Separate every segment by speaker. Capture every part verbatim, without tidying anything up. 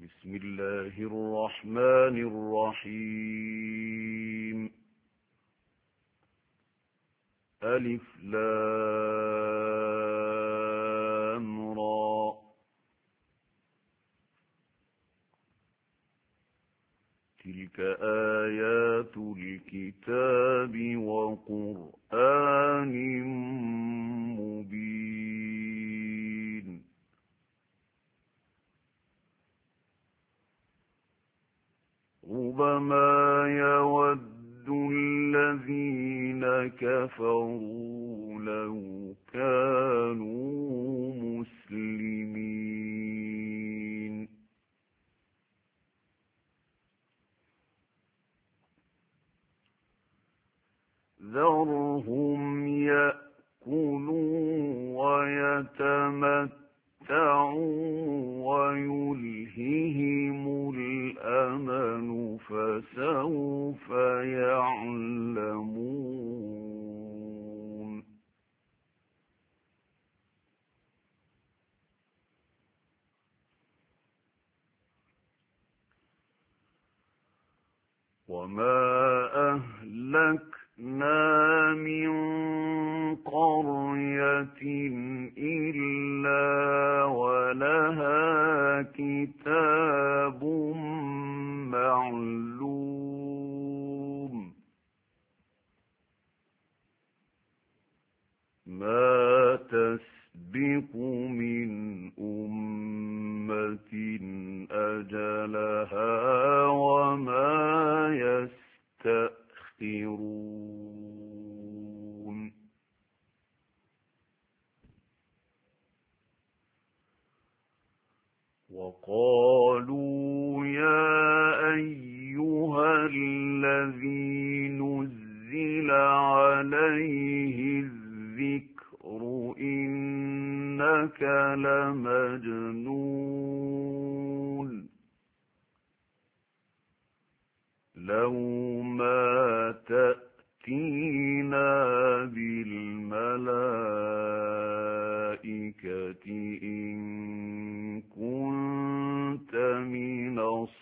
Speaker 1: بسم الله الرحمن الرحيم. ألف لام را. تلك آيات الكتاب وقرآن مبين. ربما يود الذين كفروا لو كانوا مسلمين. ذرهم يأكلوا ويتمتعوا ويلههم الأمل فسوف يعلمون. وما أهلكنا من قرية إلا ولها كتاب معلوم. ما تسبق من أمة أجلها وما يستأخرون. وقالوا يا أيها الذي نزل عليه الذكر إنك لمجنون. لو ما تأتينا بالملائكة إن كنت من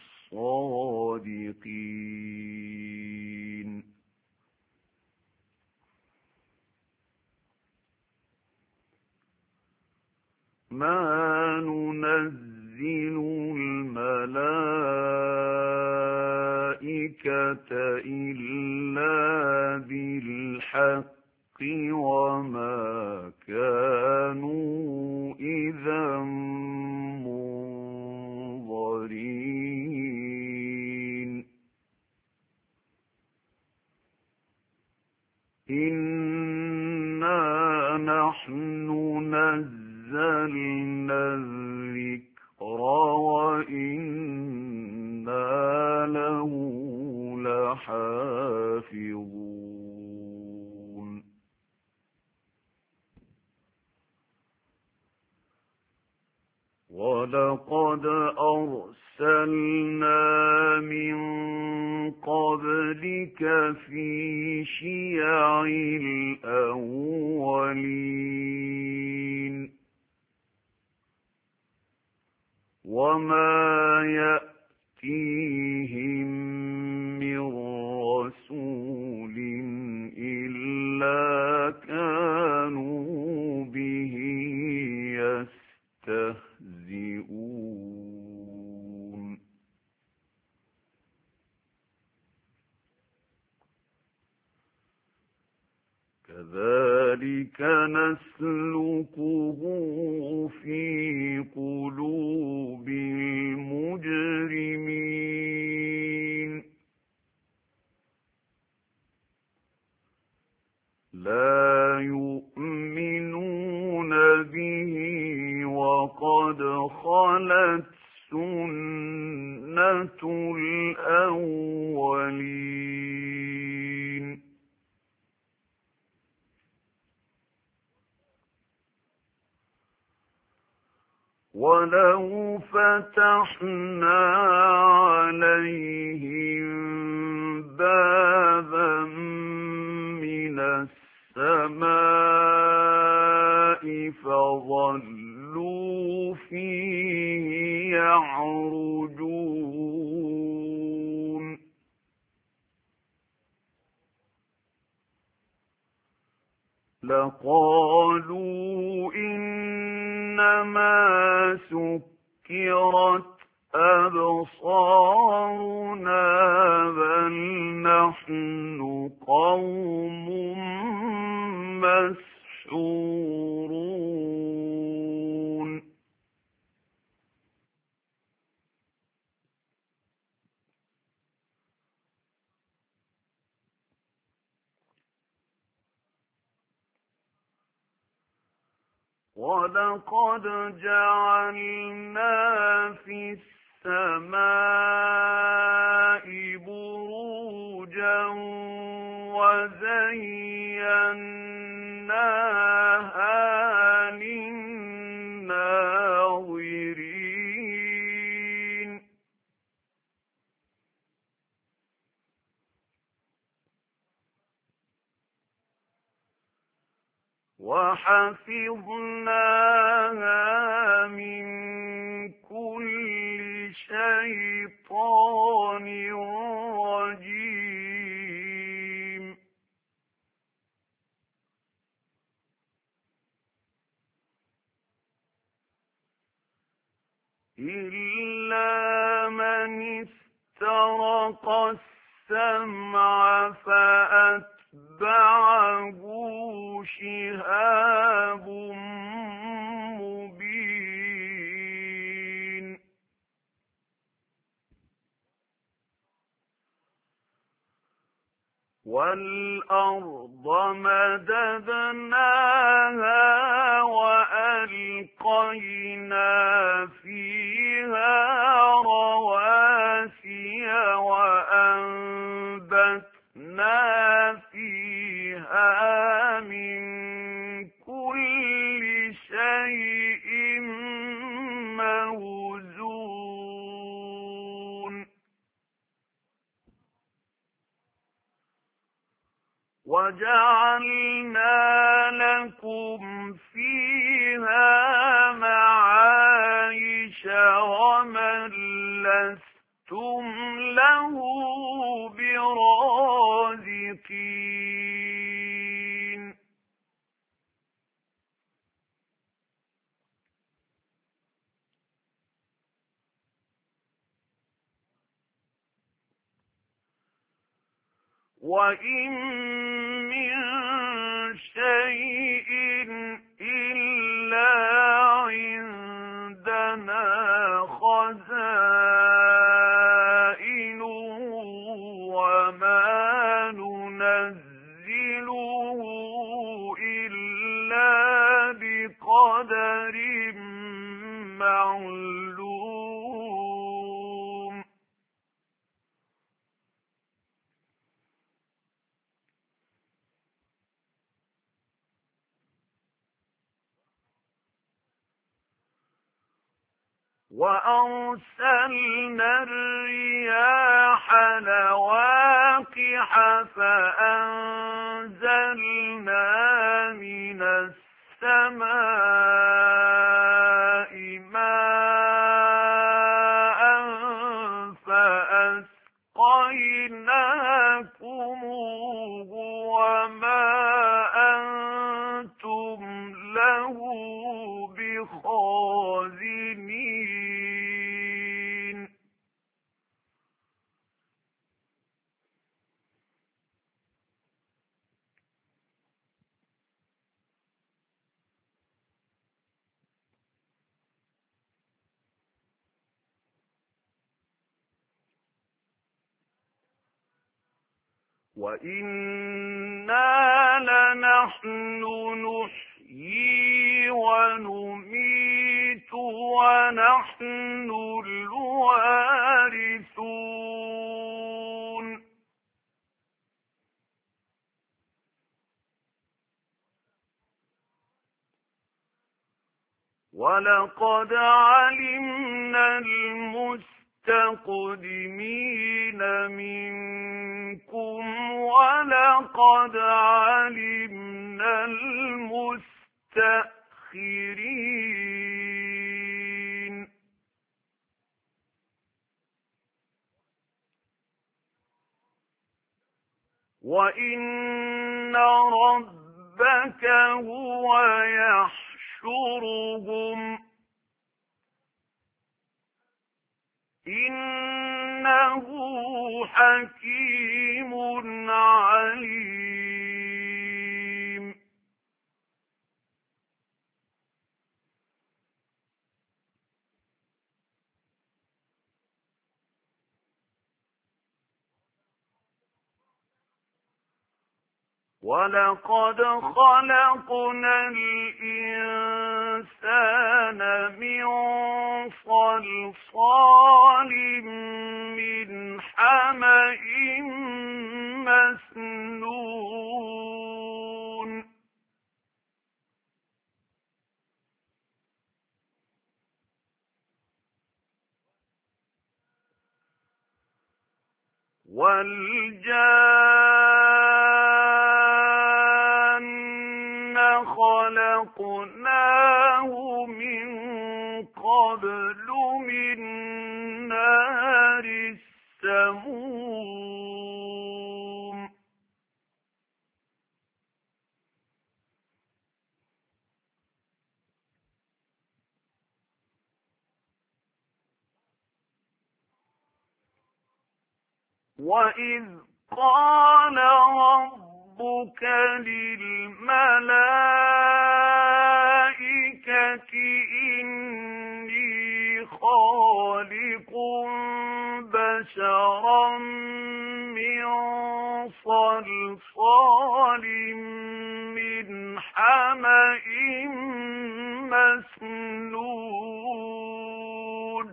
Speaker 1: الصادقين. ما ننزل الملائكة إلا بالحق وما كانوا إذا منظرين. إنا نحن نزلنا الذكر وإنا له لحافظون. ولقد أرسلنا من قبلك في شيع الأولين وما يأتيهم من رسول إلا كانوا به يستهزئون. كذلك نسلكه في قلوب المجرمين. لا يؤمنون به وقد خلت سنة الأولين. ولو فتحنا عليهم بابا من السماء فظلوا فيه يعرجون فقالوا إنما سكرت أبصارنا بل نحن قوم مسحورون وَلَقَدْ جَعَلْنَا فِي السَّمَاءِ بُرُوجًا وَزَيَّنَّاهَا لِلنَّاظِرِينَ وَحَفِظْنَاهَا مِن كُلِّ شَيْطَانٍ رَّجِيمٍ إِلَّا مَنِ اسْتَرَقَ السَّمْعَ فَأَتْبَعَهُ شِهَابٌ مُّبِينٌ وَالْأَرْضَ مَدَدْنَاهَا وَأَلْقَيْنَا فِيهَا رَوَاسِيَ وَأَنبَتْنَا فِيهَا مِن كُلِّ شَيْءٍ مَّوْزُونٍ وَجَعَلْنَا لَكُمْ فِيهَا مَعَايِشَ وَمَن لَّسْتُمْ لَهُ بِرَازِقِينَ وَإِن مِّن شَيْءٍ إِلَّا عِندَنَا خَزَائِنُهُ وَمَا نُنَزِّلُهُ إِلَّا بِقَدَرٍ مَّعْلُومٍ وَأَرْسَلْنَا الرِّيَاحَ لَوَاقِحَ فَأَنزَلْنَا مِنَ السَّمَاءِ مَاءً فَأَسْقَيْنَاكُمُوهُ وَمَا أَنتُمْ لَهُ بِخَازِنِينَ وَإِنَّا لَنَحْنُ نُحْيِي وَنُمِيتُ وَنَحْنُ الْوَارِثُونَ وَلَقَدْ عَلِمْنَا الْمُسْتَقْدِمِينَ مِنكُمْ وَلَقَدْ عَلِمْنَا الْمُسْتَأْخِرِينَ وَإِنَّ رَبَّكَ ربك هو يحشرهم إنه حكيم عليم ولقد خلقنا الإنسان من صلصال من حمإ مسنون والجان خلقناه من قبل من نار السموم وَإِذْ قَالَ رَبُّكَ لِلْمَلَائِكَةِ إِنِّي خَالِقٌ بَشَرًا مِّن صَلْصَالٍ مِّنْ حَمَإٍ مسنون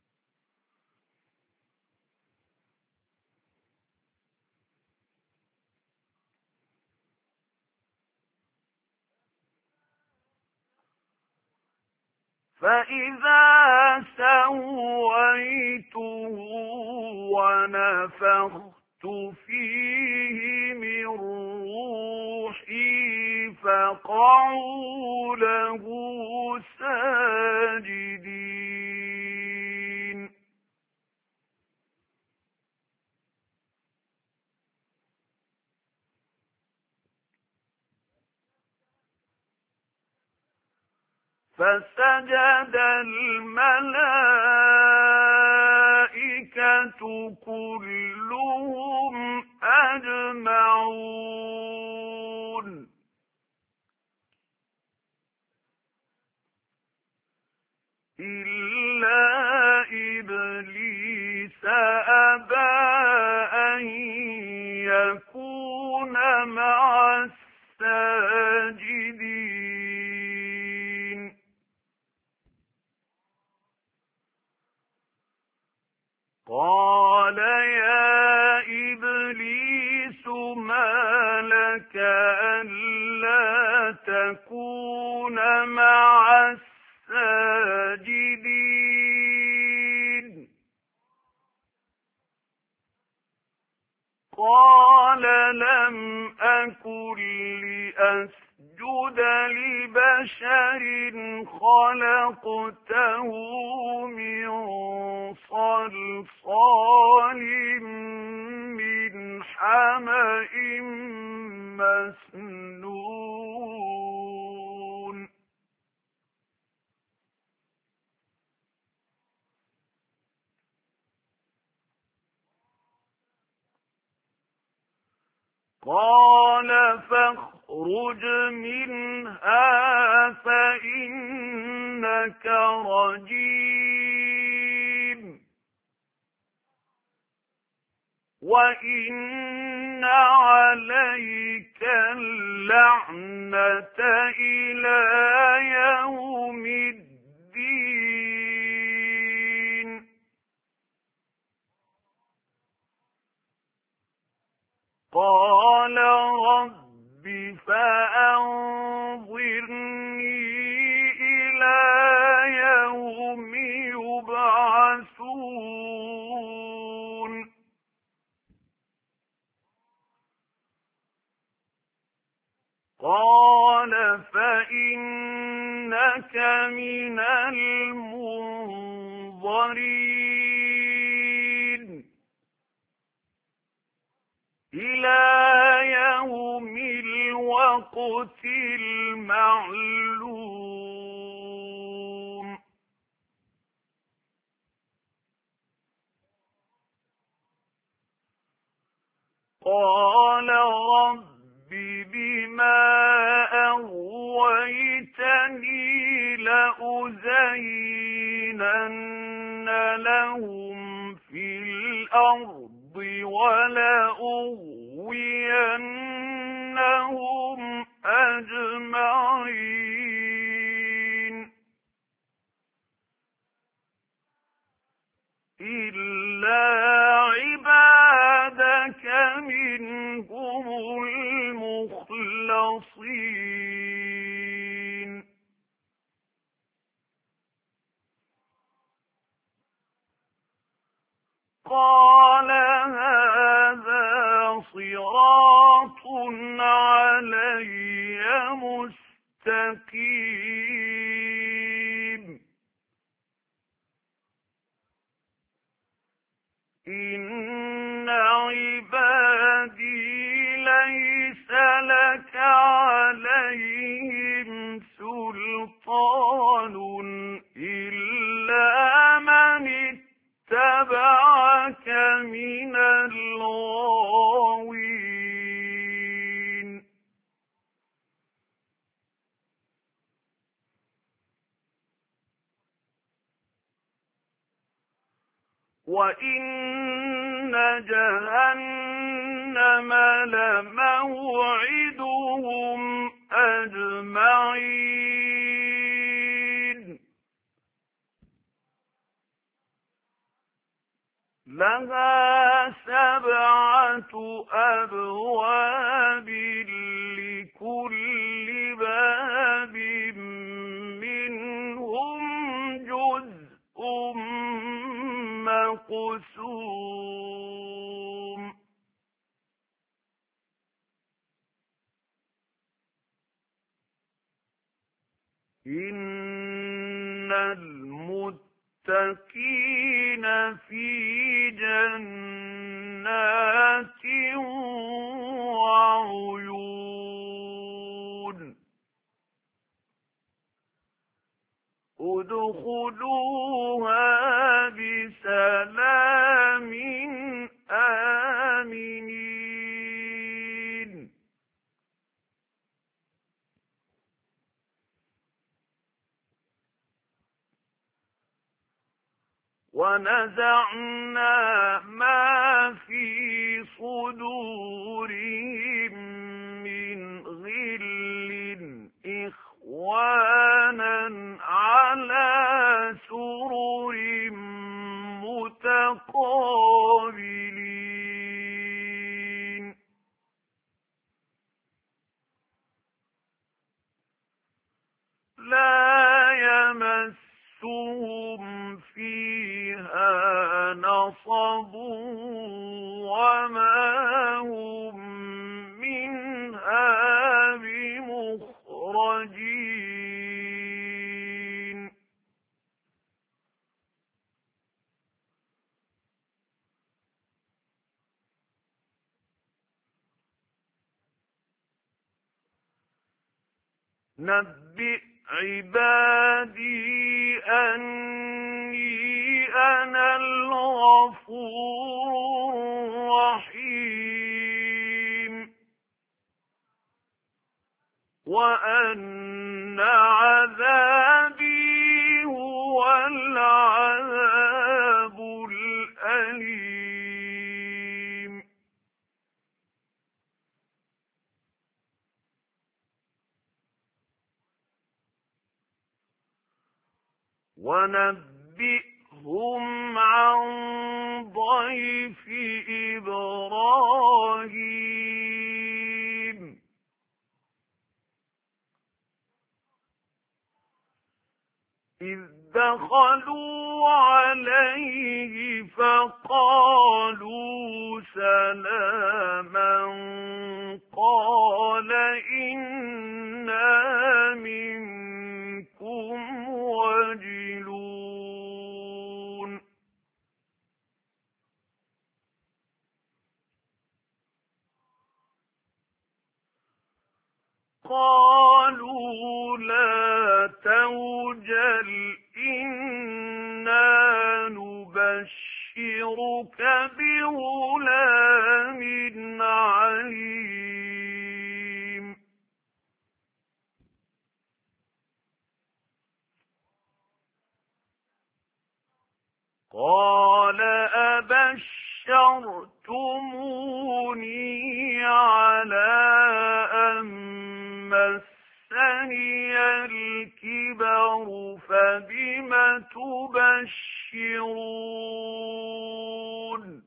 Speaker 1: فإذا سويته ونفخت فيه من روحي فقعوا له ساجدين فسجد الملائكة كلهم أجمعون إلا إبليس أبى أن يكون مع الساجدين قال يا إبليس ما لك ألا تكون مع الساجدين قال لم أكن لأسجد لبشر خلقته من صلصال من حمإ مسنون قال فاخرج منها فإنك رجيم وإن عليك اللعنة إلى يوم الدين قال رب فأنظرني إلى يوم يبعثون قال فإنك من المنظرين إلى يوم الوقت الْمَوْتِ الْمَعْلُومِ قَالَ رَبِّ بِمَا أَغْوَيْتَنِي لَأُزَيِّنَنَّ لَهُمْ فِي الْأَرْضِ وَلَأُغْوِيَنَّهُمْ أَجْمَعِينَ إِلَّا عِبَادَكَ مِنْهُمُ الْمُخْلَصِينَ قَالَ هَذَا صِرَاطٌ عَلَيَّ مُسْتَقِيمٌ إِنَّ عِبَادِي لَيْسَ لَكَ عَلَيْهِمْ سُلْطَانٌ إِلَّا مَنِ اتَّبَعَكَ مِنَ الْغَاوِينَ وَإِنَّ جَهَنَّمَ لَمَوْعِدُهُمْ أَجْمَعِينَ لَهَا سَبْعَةُ أَبْوَابٍ لِكُلِّ بَابٍ مِّنْهُمْ جُزْءٌ مَّقْسُومٌ إِنَّ الْمُتَّقِينَ فِي جَنَّاتٍ وَعُيُونٍ ادْخُلُوهَا بِسَلَامٍ آمِنِينَ وَنَزَعْنَا مَا فِي صُدُورِهِم مِّنْ غِلٍّ إِخْوَانًا عَلَىٰ سُرُرٍ مُّتَقَابِلِينَ لَا يَمَسُّهُمْ فِيهَا نَصَبٌ وَمَا هُم مِّنْهَا بِمُخْرَجِينَ نَبِّئْ عِبَادِي أَنِّي أَنَا الْغَفُورُ الرَّحِيمُ وَأَنَّ عَذَابِي هُوَ الْعَذَابُ الْأَلِيمُ وَنَبِّئْهُمْ عَن ضَيْفِ إِبْرَاهِيمَ إِذْ دَخَلُوا عَلَيْهِ فَقَالُوا سَلَامًا قَالَ إِنَّا مِنكُمْ وَجِلُونَ قالوا لا توجل إنا نبشرك بغلام عليم قال أبشرتموني على أن مسني الكبر فبم تبشرون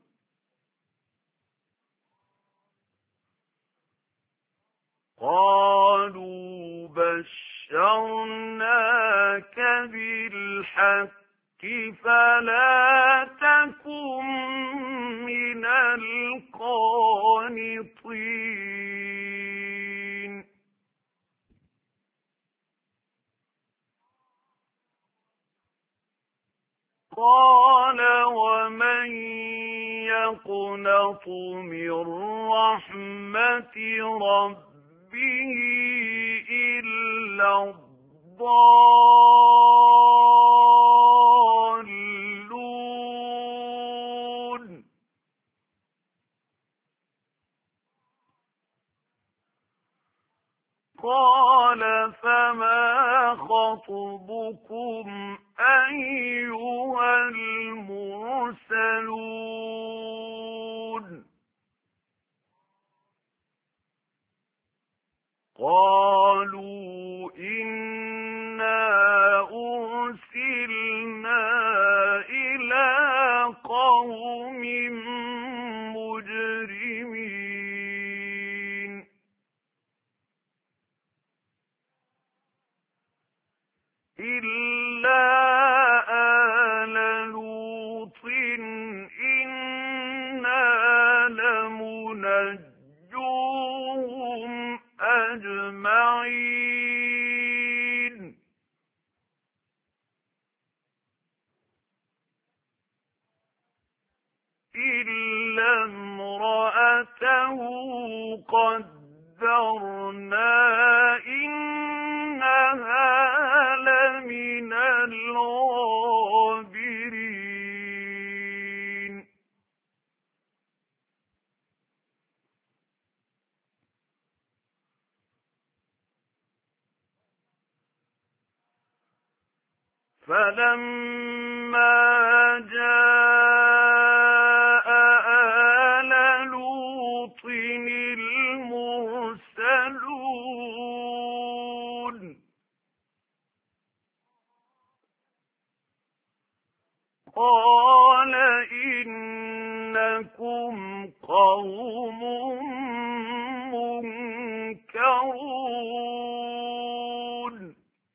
Speaker 1: قالوا بشرناك بالحق فلا تكن من القانطين قال ومن يقنط من رحمة ربه إلا الضالون قال فما خطبكم أيها المرسلون قالوا إنا أرسلنا إلى قوم مجرمين إلا آل لوط إنا لمنجوهم أجمعين إلا امرأته قدرنا إنها لمن الغابرين فلما جاء آل لوط المرسلون قال إنكم قوم منكرون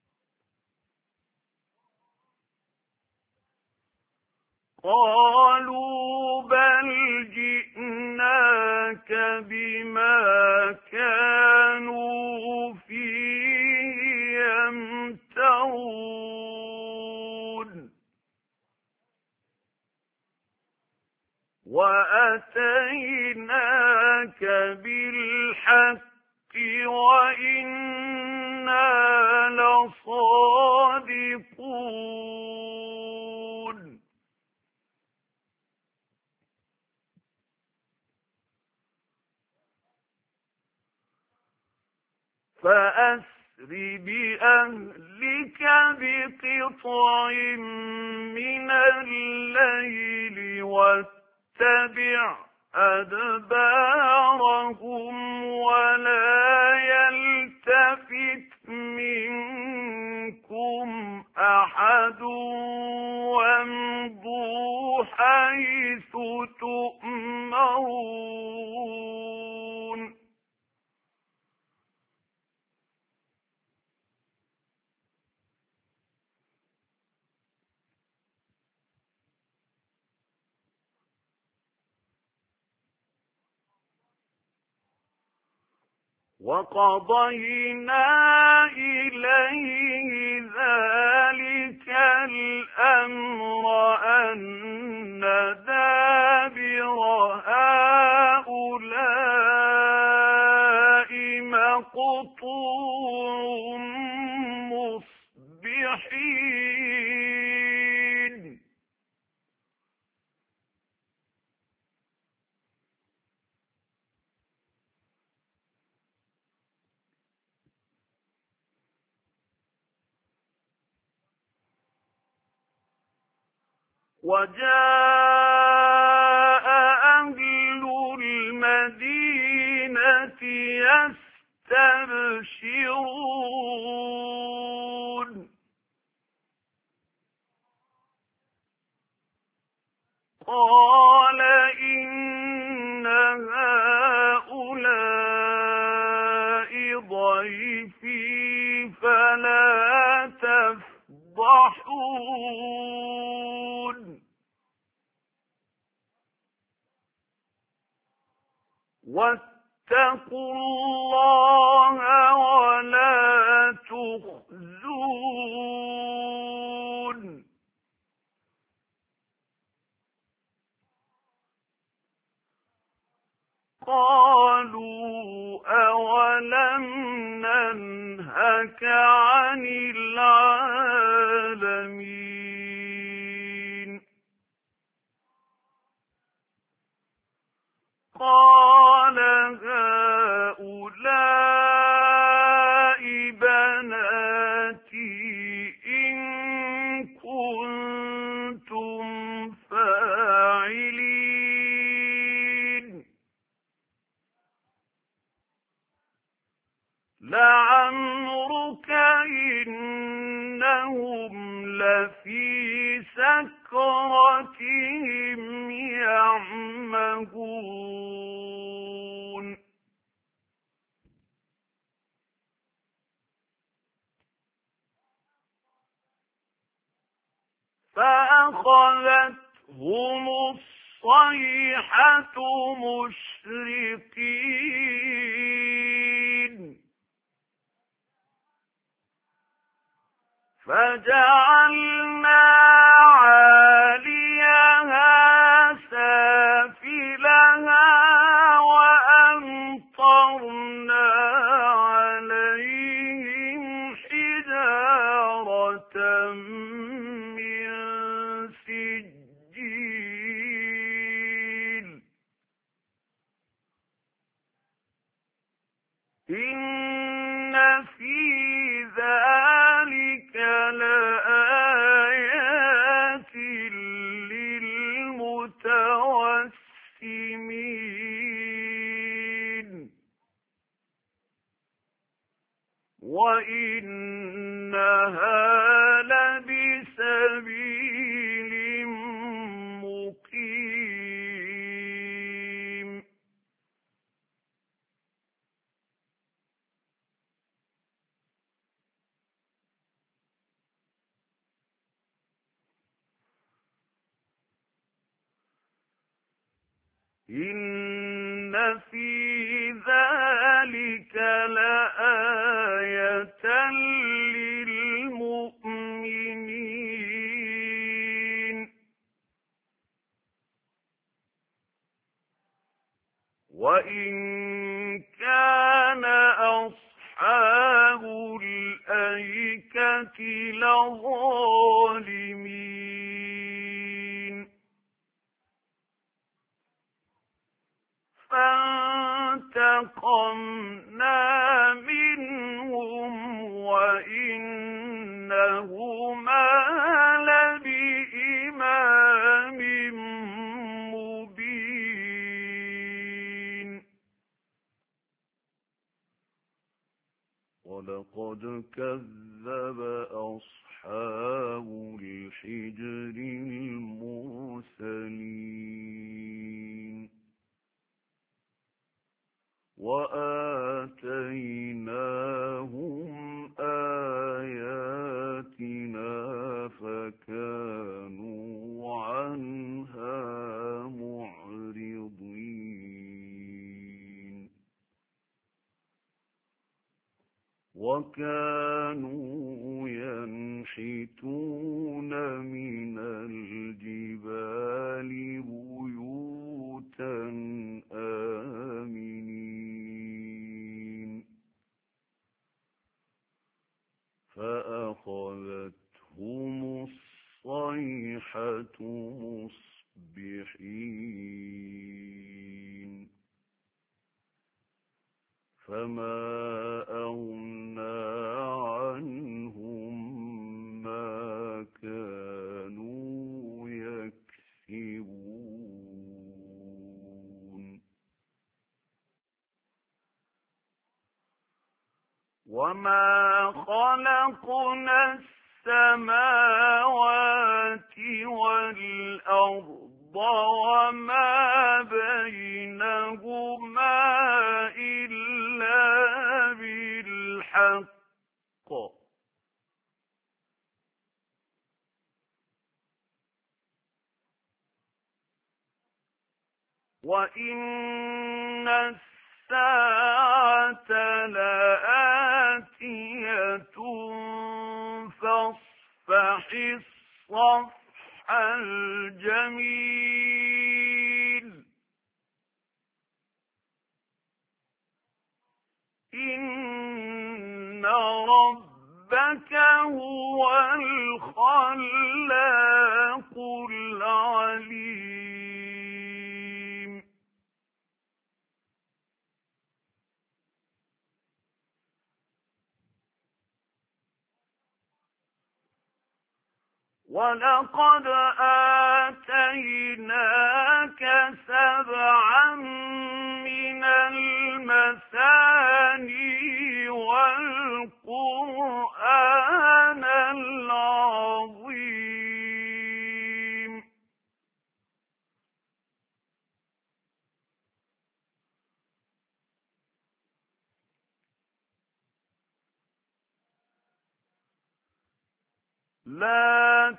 Speaker 1: قالوا بل جئناك بما كانوا فيه يمترون وأتيناك بالحق وإنا لصادقون فأسر بأهلك بقطع من الليل واتبع أدبارهم ولا يلتفت منكم أحد وامضوا حيث تؤمرون وقضينا إليه ذلك الأمر أن دابر هؤلاء مقطوع وجاء أهل المدينة يستبشرون قال إن هؤلاء ضيفي فلا تفضحون واتقوا الله ولا تخزون قالوا أولم ننهك عن العالمين قال هؤلاء بناتي إن كنتم فاعلين لعمرك إنهم لفي سكرتهم يعمهون فأخذتهم الصيحة مشرقين فجعلنا عاليها سافلها وأمطرنا عليهم حجارة من سجيل إن في ذلك لآيات للمتوسمين وإنها لبسبيل مقيم إن في ذلك لآية للمؤمنين وإن كان أصحاب الأيكة لظالمين فانتقمنا منهم وإنهما لبإمام مبين ولقد كذب أصحاب الحجر المرسلين وآتيناهم آياتنا فكانوا عنها معرضين وكانوا ينحتون من الجبال بيوتا آمنين فأخذتهم الصيحة مصبحين فما أغنى عنهم ما كانوا يكسبون وما خلقنا السماوات والأرض وما بينهما إلا بالحق وإن الساعة لآتية فاصفح الصفح الجميل إن ربك هو الخلاق العليم ولقد آتيناك سبعا من المثاني والقرآن العظيم لا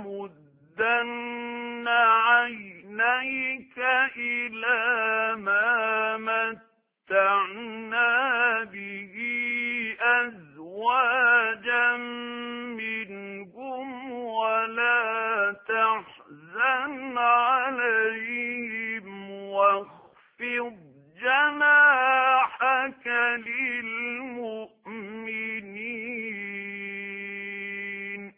Speaker 1: تمدن عينيك إلى ما متعنا به أزواجا منهم ولا تحزن عليهم واخفض جناحك للمؤمنين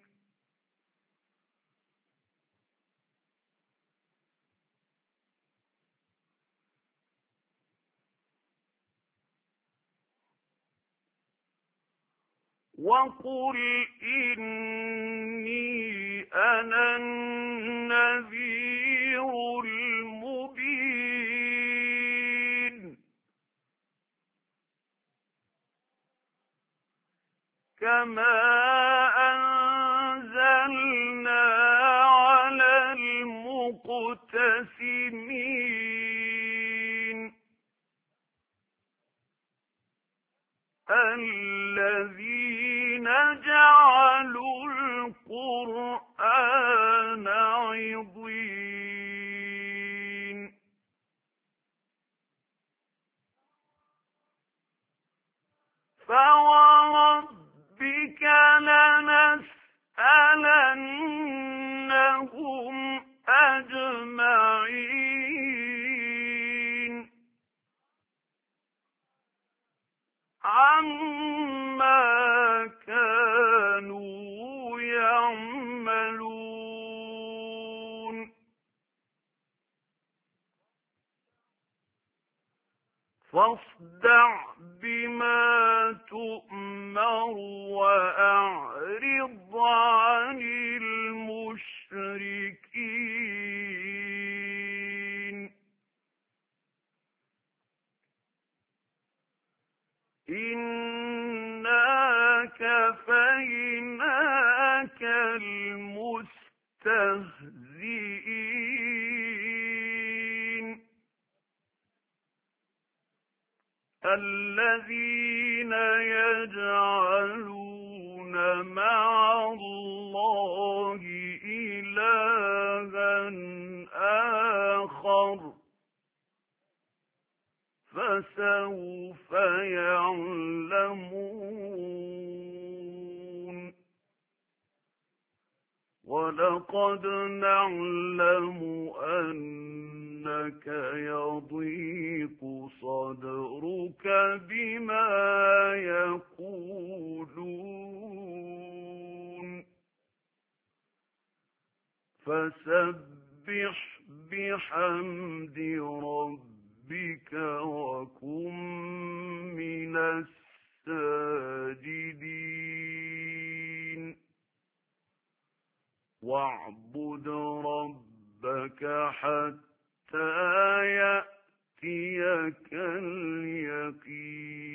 Speaker 1: وقل إني أنا النذير المبين كما أنزلنا على المقتسمين الذين جعلوا القرآن عضين فوربك لنسألنهم أجمعين عما كانوا يعملون فاصدع بما تؤمر وأعرض عن المشركين إنا كفيناك المستهزئين الذين يجعلون مع الله إلها آخر فسوف يعلمون ولقد نعلم أنك يضيق صدرك بما يقولون فسبح بحمد ربك وكن من الساجدين واعبد ربك حتى يأتيك اليقين